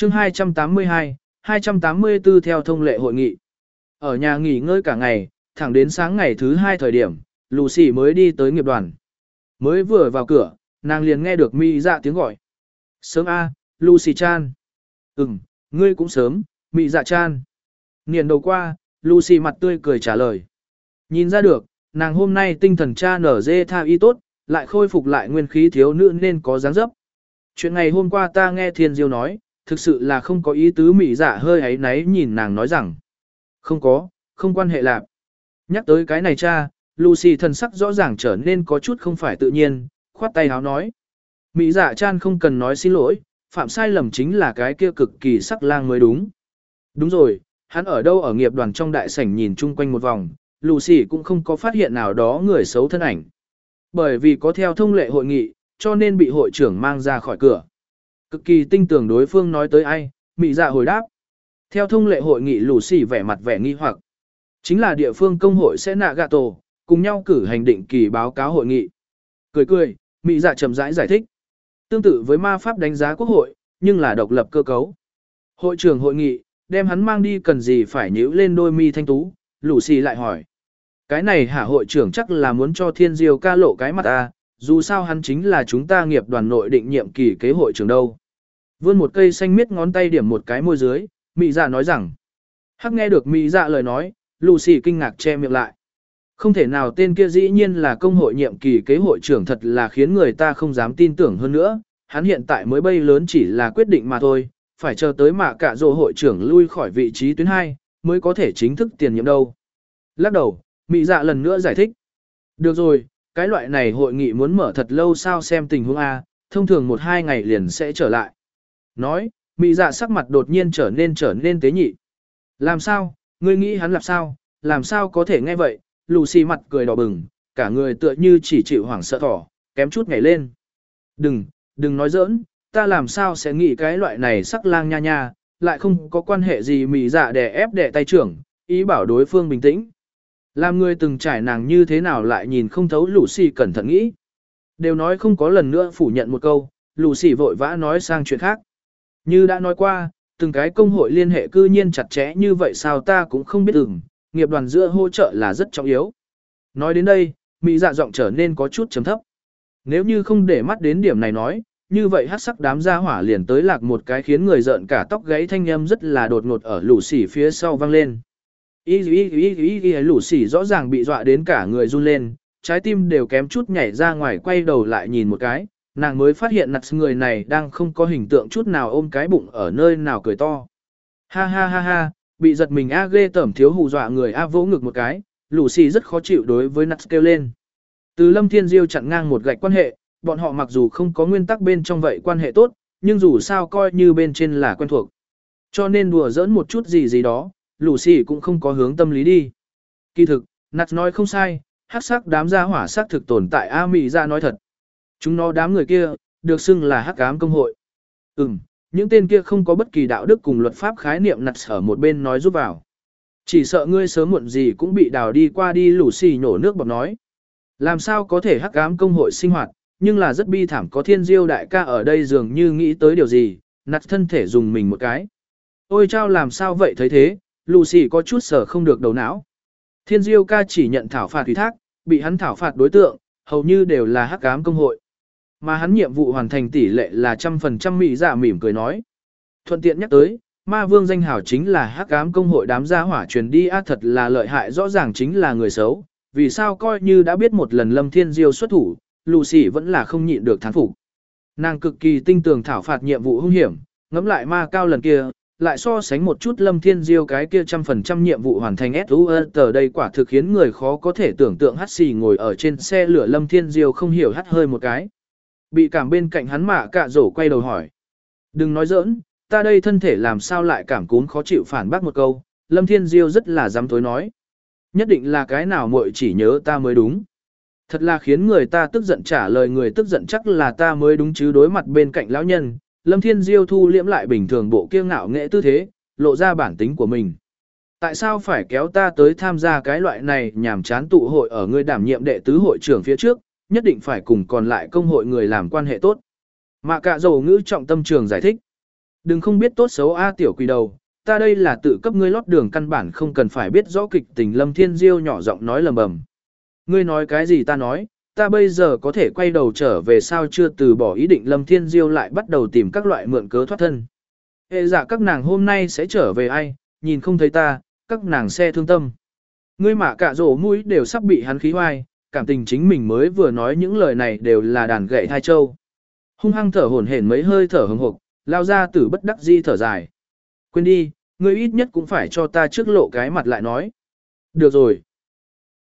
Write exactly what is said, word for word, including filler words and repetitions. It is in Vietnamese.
chương hai trăm tám mươi hai, hai trăm tám mươi tư theo thông lệ hội nghị. Ở nhà nghỉ ngơi cả ngày, thẳng đến sáng ngày thứ hai thời điểm, Lucy mới đi tới nghiệp đoàn. Mới vừa vào cửa, nàng liền nghe được Mị Dạ tiếng gọi. Sớm a, Lucy Chan. Ừm, ngươi cũng sớm, Mị Dạ Chan. Niên đầu qua, Lucy mặt tươi cười trả lời. Nhìn ra được, nàng hôm nay tinh thần cha nở dê tha y tốt, lại khôi phục lại nguyên khí thiếu nữ nên có dáng dấp. Chuyện ngày hôm qua ta nghe Thiên Diêu nói, thực sự là không có ý tứ. Mị Dạ hơi áy náy nhìn nàng nói rằng. Không có, không quan hệ lạc. Nhắc tới cái này cha, Lucy thần sắc rõ ràng trở nên có chút không phải tự nhiên, khoát tay háo nói. Mị Dạ Chan không cần nói xin lỗi, phạm sai lầm chính là cái kia cực kỳ sắc lang mới đúng. Đúng rồi, hắn ở đâu ở nghiệp đoàn trong đại sảnh nhìn chung quanh một vòng, Lucy cũng không có phát hiện nào đó người xấu thân ảnh. Bởi vì có theo thông lệ hội nghị, cho nên bị hội trưởng mang ra khỏi cửa. Cực kỳ tinh tưởng đối phương nói tới ai, Mị Dạ hồi đáp. Theo thông lệ hội nghị, Lucy vẻ mặt vẻ nghi hoặc. Chính là địa phương công hội sẽ nạ gạ tổ, cùng nhau cử hành định kỳ báo cáo hội nghị. Cười cười, Mị Dạ chậm rãi giải, giải thích. Tương tự với ma pháp đánh giá quốc hội, nhưng là độc lập cơ cấu. Hội trưởng hội nghị, đem hắn mang đi cần gì phải nhíu lên đôi mi thanh tú, Lucy lại hỏi. Cái này hả, hội trưởng chắc là muốn cho Thiên Diêu ca lộ cái mặt ta, dù sao hắn chính là chúng ta nghiệp đoàn nội định nhiệm kỳ kế hội trưởng đâu. Vươn một cây xanh miết ngón tay điểm một cái môi dưới, Mị Dạ nói rằng. Hắc nghe được Mị Dạ lời nói, Lucy kinh ngạc che miệng lại. Không thể nào, tên kia dĩ nhiên là công hội nhiệm kỳ kế hội trưởng, thật là khiến người ta không dám tin tưởng hơn nữa. Hắn hiện tại mới bay lớn chỉ là quyết định mà thôi, phải chờ tới mạ cả rồ hội trưởng lui khỏi vị trí tuyến hai, mới có thể chính thức tiền nhiệm đâu. Lắc đầu, Mị Dạ lần nữa giải thích. Được rồi, cái loại này hội nghị muốn mở thật lâu sao, xem tình huống A, thông thường một hai ngày liền sẽ trở lại. Nói, Mị Dạ sắc mặt đột nhiên trở nên trở nên tế nhị. Làm sao, ngươi nghĩ hắn làm sao, làm sao có thể nghe vậy, Lucy mặt cười đỏ bừng, cả người tựa như chỉ chịu hoảng sợ thỏ, kém chút nhảy lên. Đừng, đừng nói giỡn, ta làm sao sẽ nghĩ cái loại này sắc lang nha nha, lại không có quan hệ gì. Mị Dạ đè ép đè tay trưởng, ý bảo đối phương bình tĩnh. Làm người từng trải nàng như thế nào lại nhìn không thấu, Lucy cẩn thận nghĩ. Đều nói không có lần nữa phủ nhận một câu, Lucy vội vã nói sang chuyện khác. Như đã nói qua, từng cái công hội liên hệ cư nhiên chặt chẽ như vậy sao ta cũng không biết. Ừm, nghiệp đoàn giữa hỗ trợ là rất trọng yếu. Nói đến đây, Mị Dạ giọng trở nên có chút chấm thấp. Nếu như không để mắt đến điểm này nói, như vậy hắc sắc đám gia hỏa liền tới lạc một cái khiến người rợn cả tóc gáy thanh âm rất là đột ngột ở Lucy phía sau vang lên. Ý ý ý ý ý Lucy rõ ràng bị dọa đến cả người run lên, trái tim đều kém chút nhảy ra ngoài, quay đầu lại nhìn một cái, nàng mới phát hiện nặt người này đang không có hình tượng chút nào ôm cái bụng ở nơi nào cười to. Ha ha ha ha, bị giật mình a ghê tởm thiếu hù dọa người a vỗ ngực một cái, Lucy rất khó chịu đối với nặt kêu lên. Từ Lâm Thiên Diêu chặn ngang một gạch quan hệ, bọn họ mặc dù không có nguyên tắc bên trong vậy quan hệ tốt, nhưng dù sao coi như bên trên là quen thuộc. Cho nên đùa giỡn một chút gì gì đó, Lucy cũng không có hướng tâm lý đi. Kỳ thực, nặt nói không sai, hắc sắc đám gia hỏa sắc thực tồn tại. A Mị Dạ nói thật. Chúng nó đám người kia, được xưng là hắc ám công hội. Ừm, những tên kia không có bất kỳ đạo đức cùng luật pháp khái niệm, nặt ở một bên nói giúp vào. Chỉ sợ ngươi sớm muộn gì cũng bị đào đi qua đi. Lucy nhổ nước bọt nói. Làm sao có thể hắc ám công hội sinh hoạt, nhưng là rất bi thảm, có Thiên Diêu đại ca ở đây. Dường như nghĩ tới điều gì, nặt thân thể dùng mình một cái. Ôi chao, làm sao vậy? Thấy thế, Lucy có chút sở không được đầu não. Thiên Diêu ca chỉ nhận thảo phạt ủy thác, bị hắn thảo phạt đối tượng, hầu như đều là hắc ám công hội. Mà hắn nhiệm vụ hoàn thành tỷ lệ là trăm phần trăm. Mị Dạ mỉm cười nói. Thuận tiện nhắc tới, ma vương danh hào chính là hắc ám công hội đám gia hỏa truyền đi a, thật là lợi hại, rõ ràng chính là người xấu. Vì sao coi như đã biết một lần Lâm Thiên Diêu xuất thủ, Lucy vẫn là không nhịn được thán phục. Nàng cực kỳ tinh tường thảo phạt nhiệm vụ hung hiểm, ngẫm lại ma cao lần kia, lại so sánh một chút Lâm Thiên Diêu cái kia trăm phần trăm nhiệm vụ hoàn thành ét u tờ đây quả thực khiến người khó có thể tưởng tượng. Hắt xì ngồi ở trên xe lửa Lâm Thiên Diêu không hiểu hắt hơi một cái. Bị cảm bên cạnh hắn mạ cạ rổ quay đầu hỏi. Đừng nói giỡn, ta đây thân thể làm sao lại cảm cúm khó chịu, phản bác một câu. Lâm Thiên Diêu rất là dám tối nói. Nhất định là cái nào muội chỉ nhớ ta mới đúng. Thật là khiến người ta tức giận, trả lời người tức giận chắc là ta mới đúng chứ. Đối mặt bên cạnh lão nhân, Lâm Thiên Diêu thu liễm lại bình thường bộ kiêu ngạo nghệ tư thế, lộ ra bản tính của mình. Tại sao phải kéo ta tới tham gia cái loại này nhảm chán tụ hội, ở ngươi đảm nhiệm đệ tứ hội trưởng phía trước, nhất định phải cùng còn lại công hội người làm quan hệ tốt. Mạ cạ dầu ngữ trọng tâm trường giải thích. Đừng không biết tốt xấu a tiểu quỷ đầu, ta đây là tự cấp ngươi lót đường căn bản không cần phải biết rõ kịch tình. Lâm Thiên Diêu nhỏ giọng nói lầm bầm. Ngươi nói cái gì ta nói, ta bây giờ có thể quay đầu trở về sao chưa từ bỏ ý định. Lâm Thiên Diêu lại bắt đầu tìm các loại mượn cớ thoát thân. Hệ dạ các nàng hôm nay sẽ trở về ai, nhìn không thấy ta, các nàng xe thương tâm. Ngươi mà cả rổ mũi đều sắp bị hắn khí hoai, cảm tình chính mình mới vừa nói những lời này đều là đàn gậy thai châu. Hung hăng thở hổn hển mấy hơi thở hừng hực, lao ra tử bất đắc di thở dài. Quên đi, ngươi ít nhất cũng phải cho ta trước lộ cái mặt lại nói. Được rồi.